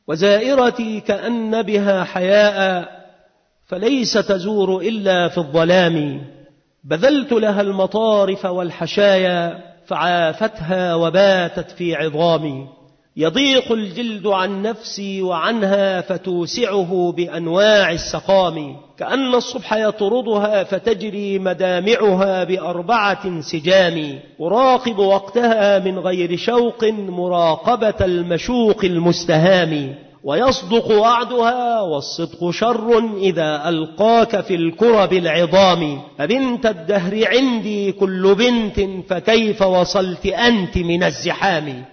وزائرتي كأن بها حياء فليس تزور إلا في الظلام. بذلت لها المطارف والحشايا فعافتها وباتت في عظامي. يضيق الجلد عن نفسي وعنها فتوسعه بأنواع السقام. كأن الصبح يطردها فتجري مدامعها ب4 سجام. أراقب وقتها من غير شوق مراقبة المشوق المستهام. ويصدق وعدها والصدق شر إذا ألقاك في الكرب العظام. فبنت الدهر عندي كل بنت فكيف وصلت أنت من الزحام.